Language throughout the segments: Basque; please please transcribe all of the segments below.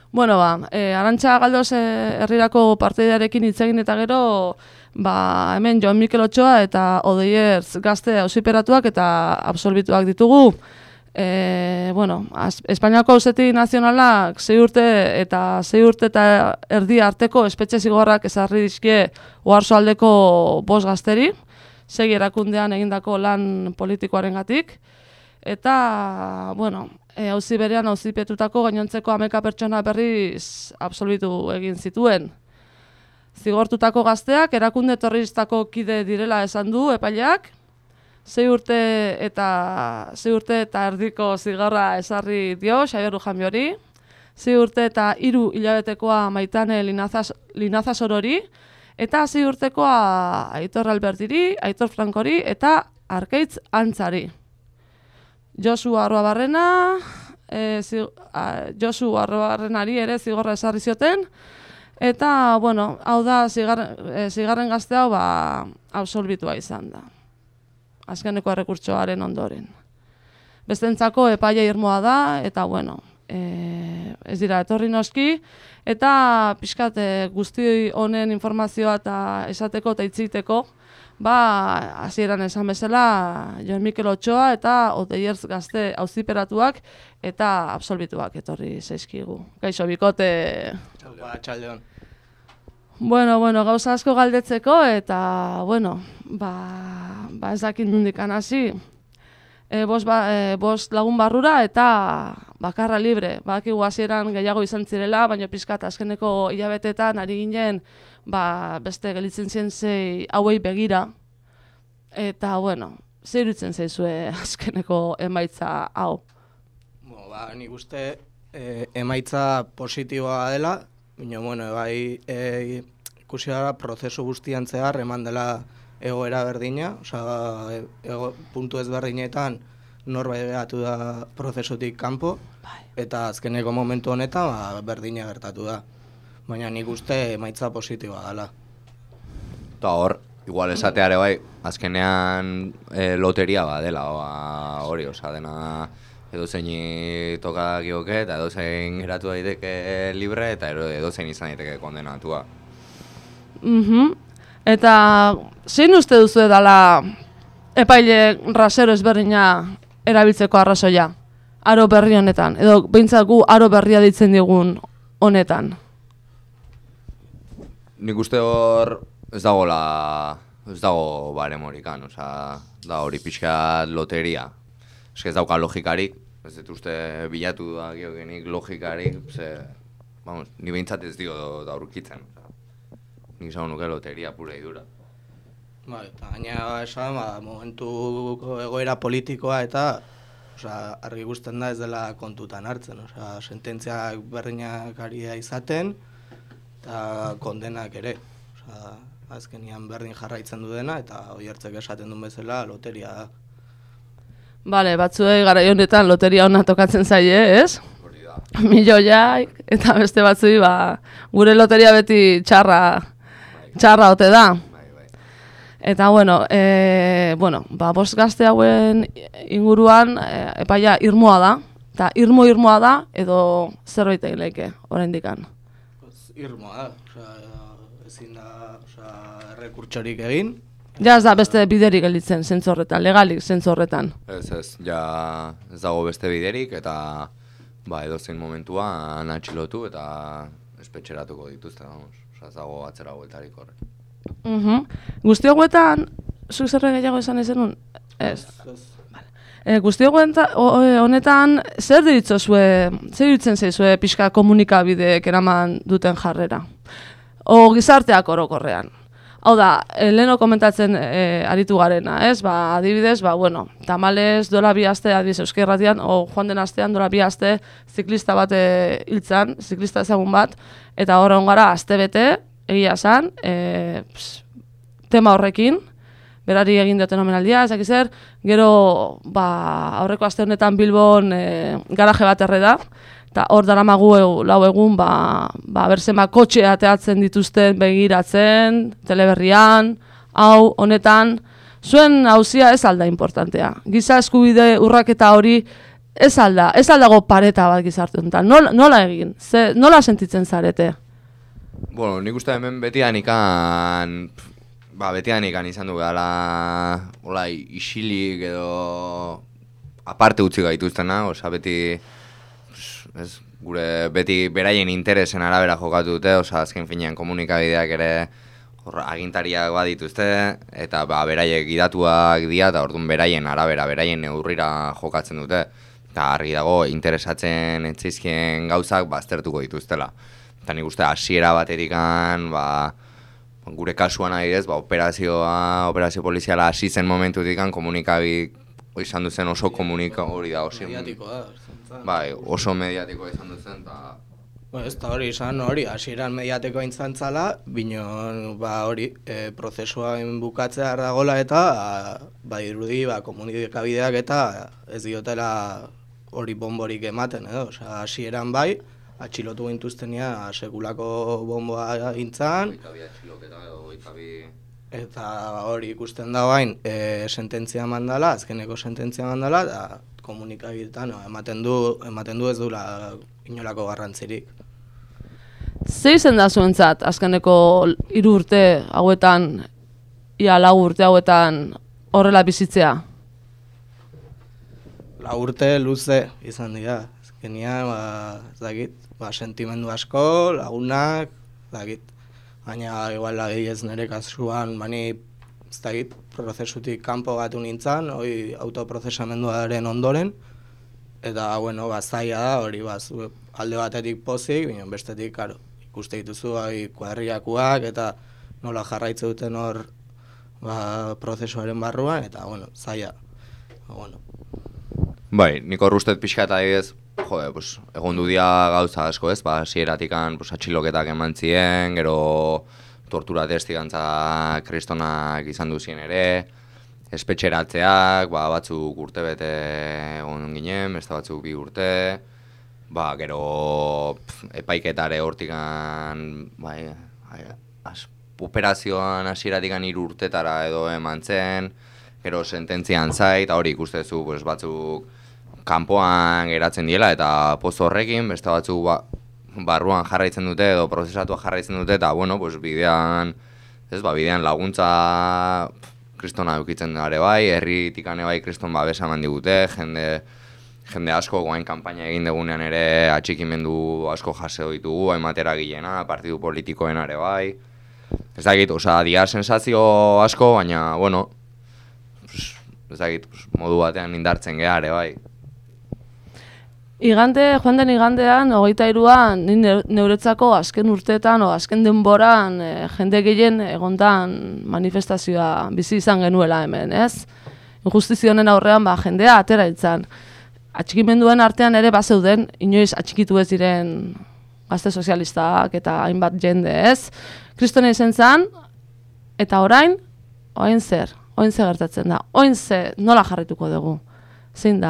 Bueno, Arantxa Galdos herrirako parteidearekin hitz egin eta gero, hemen Jon Mikel Otsoa eta Odeiers gazte auziperatuak eta absolbituak ditugu. Espainiako Auzitegi Nazionalak 6 urte eta erdi arteko espetxe zigorrak ezarri dizkie Oarsoaldeko 5 gazteri, segi erakundean egindako lan politikoarengatik. Eta, auzi berean auzipetutako gainontzeko 11 pertsona berriz absolbitu egin zituen. Zigortutako gazteak erakunde terroristako kide direla esan du epaileak, 6 urte eta erdiko zigorra ezarri dio Xabier Lujanbiori, 6 urte eta 3 hilabetekoa Maitane Linazasorori, eta 6 urtekoa Aitor Albertiri, Aitor Frankori eta Arkaitz Antzari. Josu Arruabarrenari ere zigorra ezarri zioten, eta, hau da, zigarren gazte hau absolbitua izan da. Azkeneko errekurtsoaren ondoren. Bestentzako epaia irmoa da, eta, ez dira etorri noski, eta pixkat guzti honen informazioa eta esateko eta itziteko, hasieran esan bezala, Jon Mikel Otsoa eta Odeiers gazte auziperatuak eta absolbituak etorri zaizkigu. Kaixo, bikote. Txaldeon. Gauza asko galdetzeko eta, ez dakit nondikan hasi. Bost lagun barrura eta bakarra libre. Badakigu hasieran gehiago izan zirela, baina pixkat azkeneko hilabetetan ari ginen beste gelitzen ziren zei hauei begira. Eta, zer iruditzen zaizue azkeneko emaitza hau? Nik uste emaitza positiboa dela, baina, ikusi gara prozesu guztian zehar eman dela egoera berdina, puntu ezberdinetan norbait geratu da prozesutik kanpo, eta azkeneko momentu honetan berdina gertatu da. Baina nik uste emaitza positiboa dela. Eta hor, igual esateare azkenean loteria dela, hori, dena edozein toka gioke eta edozein geratu daiteke libre eta edozein izan daiteke kondenatua. Eta zein uste duzu edala epaile rasero ezberdina erabiltzeko arrazoia, aro berri honetan, edo behintzat gu aro berria deitzen digun honetan? Nik uste hor ez dago baremorikan, da hori pixka loteria. Ez dauka logikarik, ez dut uste bilatu da geogenik logikarik, ni behintzat ez dio da aurkitzen. Nik izan nuke loteria pura idura. Eta gaina esan, momentuko egoera politikoa eta argi guztien da ez dela kontutan hartzen. Sententziak berdinak ari izaten eta kondenak ere. Azkenian berdin jarraitzen du dena eta Oiertzek esaten duen bezala loteria da. Batzuei garai honetan loteria ona tokatzen zaie, ez? Hori da. Milioiak eta beste batzuei gure loteria beti txarra ote da. Eta, bost gazte hauen inguruan epaia irmoa da. Eta irmoa da edo zerbait egin lehike, oraindikan. Irmoa da, ezin da errekurtsorik egin. Ja ez da beste biderik gelditzen zentzu horretan, legalik zentzu horretan. Ez, ja ez dago beste biderik eta edozein momentuan atxilotu eta espetxeratuko dituzte, ez dago atzera bueltarik horrek. Guzti hauetan, zuk zerre gehiago esan ezenun? Ez. Guzti honetan, zer diritzen zaizue pixka komunikabideek eraman duten jarrera? O gizarteak orokorrean? Hau da, leheno komentatzen aritu garena, ez? Adibidez, tamales dola 2 aste, adibidez Euskal Irratian, o joan den astean dola 2 aste ziklista bat hiltzan, ziklista ezagun bat, eta horra hongara aste bete, egia esan, tema horrekin, berari egin duten omenaldia, ezak zer, gero aurreko aste honetan Bilbon garaje bat erre da, eta hor daramagu lau egun, berzema kotxe ateatzen dituzten begiratzen, teleberrian, hau, honetan, zuen auzia ez alda importantea. Giza eskubide urraketa hori ez aldago pareta bat gizarte honetan. Nola egin? Nola sentitzen zarete? Bueno, nik uste hemen betian ikan izan du gala, hola, isilik edo aparte utzi gaituztena, osea, beti, ez, gure beti beraien interesen arabera jokatu dute, osea, azken finean komunikabideak ere agintariak badituzte, eta beraiek gidatuak dira, eta orduan beraien arabera, beraien neurrira jokatzen dute, eta argi dago interesatzen etzaizkien gauzak baztertuko dituztela. Eta nik uste hasiera baterikan, gure kasuan adibidez, operazio poliziala hasi zen momentutikan komunikabik izan duzen oso hori da, oso mediatikoa izan duzen, eta... Ez da hori izan, hasieran mediatikoa izan zala, bino prozesuaen bukatzea dagoela eta dirudi komunikabideak eta ez diotela hori bomborik ematen, edo, hasieran bai, atxilotu gintuztenia sekulako bomboa gintzan. Eta hori ikusten da bain, sententzia mandala, azkeneko sententzia mandala, eta komunikabideetan ematen du ez dula inolako garrantzirik. Zer izen da zuentzat, azkeneko 3 urte hauetan, ia 4 urte hauetan horrela bizitzea? 4 urte luze izan dira. Azkenia, sentimendu asko, lagunak, baina igual ez nire kasuan, prozesutik kanpo gatu nintzen, autoprozesamenduaren ondoren, eta, zaila da, hori, alde batetik pozik, baina bestetik, ikuste dituzu, kuadriakuak, eta nola jarraitze duten hor prozesuaren barruan, eta, zaila. Bai, nik hor ustet pixka eta adibidez, egon du dia gauza asko ez, hasieratikan atxiloketak eman ziren, gero tortura testigantza kristonak izan duzien ere, espetxeratzeak, batzuk urte bete egon ginen, beste batzuk 2 urte, gero epaiketare hortikan, operazioan hasieratikan 3 urtetara edo eman zen, gero sententzian zait, hori ikustezu batzuk kanpoan geratzen diela eta pozo horrekin, beste batzuk barruan jarraitzen dute edo prozesatua jarraitzen dute eta bidean laguntza kristona edukitzen dara bai, herritikane bai kriston babesa eman digute, jende asko goain kanpaina egin degunean ere atxikimendu asko jaseo ditugu, hainbatera gilena, partidu politikoen are bai. Ez dakit, dia sensazio asko, baina, ez dakit, modu batean indartzen geha bai. Joan den igandean, 23an, neuretzako azken urteetan o azken denboran jende gehien egondan manifestazioa bizi izan genuela hemen, ez? Injustizio honen aurrean jendea atera itzan. Atxikimenduen artean ere bazeuden, inoiz atxikitu ez diren gazte sozialistak eta hainbat jende, ez? Kristone izen zen, eta orain zer gertatzen da, nola jarrituko dugu? Zein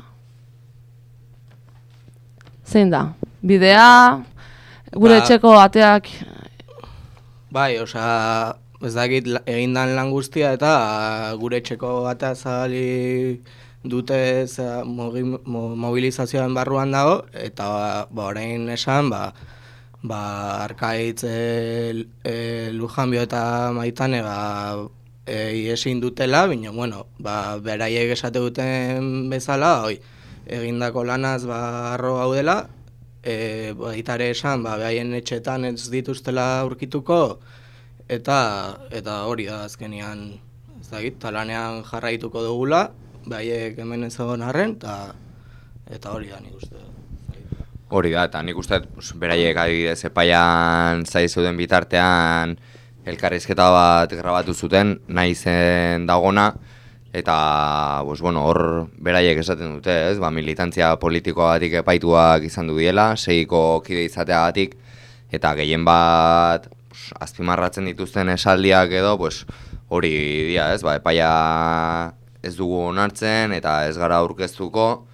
bidea, gure etxeko ateak... Bai, ez dakit egindan lan guztia eta gure etxeko atea zabali dute mobilizazioan barruan dago, eta orain esan, Arkaitz, Lujanbio eta Maitane iesin dutela, baina, beraiek esate duten bezala, egindako lanaz arro gaudela, baitare esan, behaien etxetan ez dituztela aurkituko, eta hori da azkenian, ez dakit, talanean jarraituko dugula, behaiek hemen ez egon arren, eta hori da nik uste. Hori da, eta nik uste, beraiek adibidez epaian zaizuden bitartean elkarrizketa bat grabatu zuten, nahi zen dagona, eta hor beraiek esaten dute, ez? Militantzia politikoagatik epaituak izan du diela, 6ko kide izateagatik, eta gehien bat azpimarratzen dituzten esaldiak edo, hori dira, ez? Epaia ez dugu onartzen eta ez gara aurkeztuko,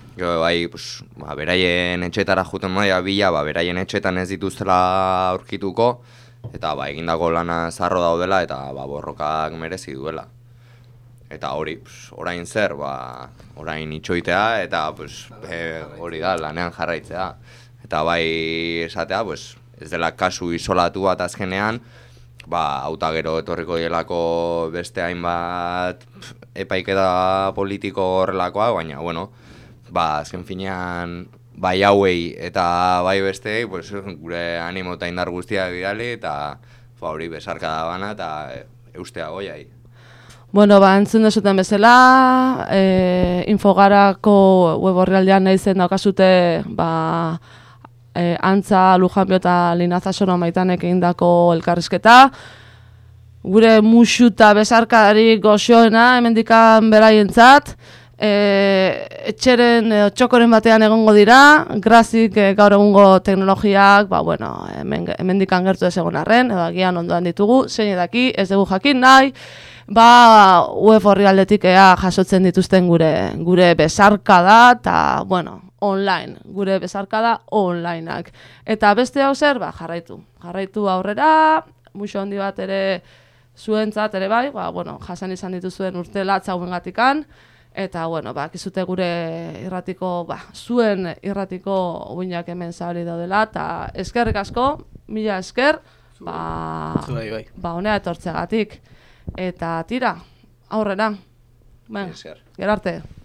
beraien etxetara juten maia bila, beraien etxetan ez dituztela aurkituko, eta egindako lana zarro daudela eta borrokak merezi duela. Eta hori, orain zer, orain itxoitea eta hori da, lanean jarraitzea. Eta bai esatea, ez dela kasu isolatu bat azkenean, auta gero etorriko dielako beste hainbat epaiketa politiko horrelakoa, baina, azken finean, bai hauei eta bai besteei, gure animo eta indar guztiak bidali, eta hori besarkada bana eta eustea goiai. Entzun dezuten bezala, Infogarako web orrialdean nahi zen daukazute, Antza, Lujanbio eta Linaza Soro Maitanek egindako elkarrizketa. Gure musu eta besarkadarik goxoena, hemendikan beraientzat. Etxeren, txokoren batean egongo dira, grazik gaur egungo teknologiak, hemendikan gertu ez egon arren, edo agian ondoan ditugu, zein edaki, ez dugu jakin nahi, web orrialdetik jasotzen dituzten gure besarkada, eta, online, gure besarkada onlineak. Eta beste hau zer, jarraitu aurrera, muxo handi bat ere zuentzat ere bai, jasan izan dituzuen urte latza gatikan, eta, bakizute gure irratiko, zuen irratiko uinak hemen zabali daudela, eta eskerrik asko, mila esker, honea etortzeagatik. Eta tira, aurrera. Gerarte.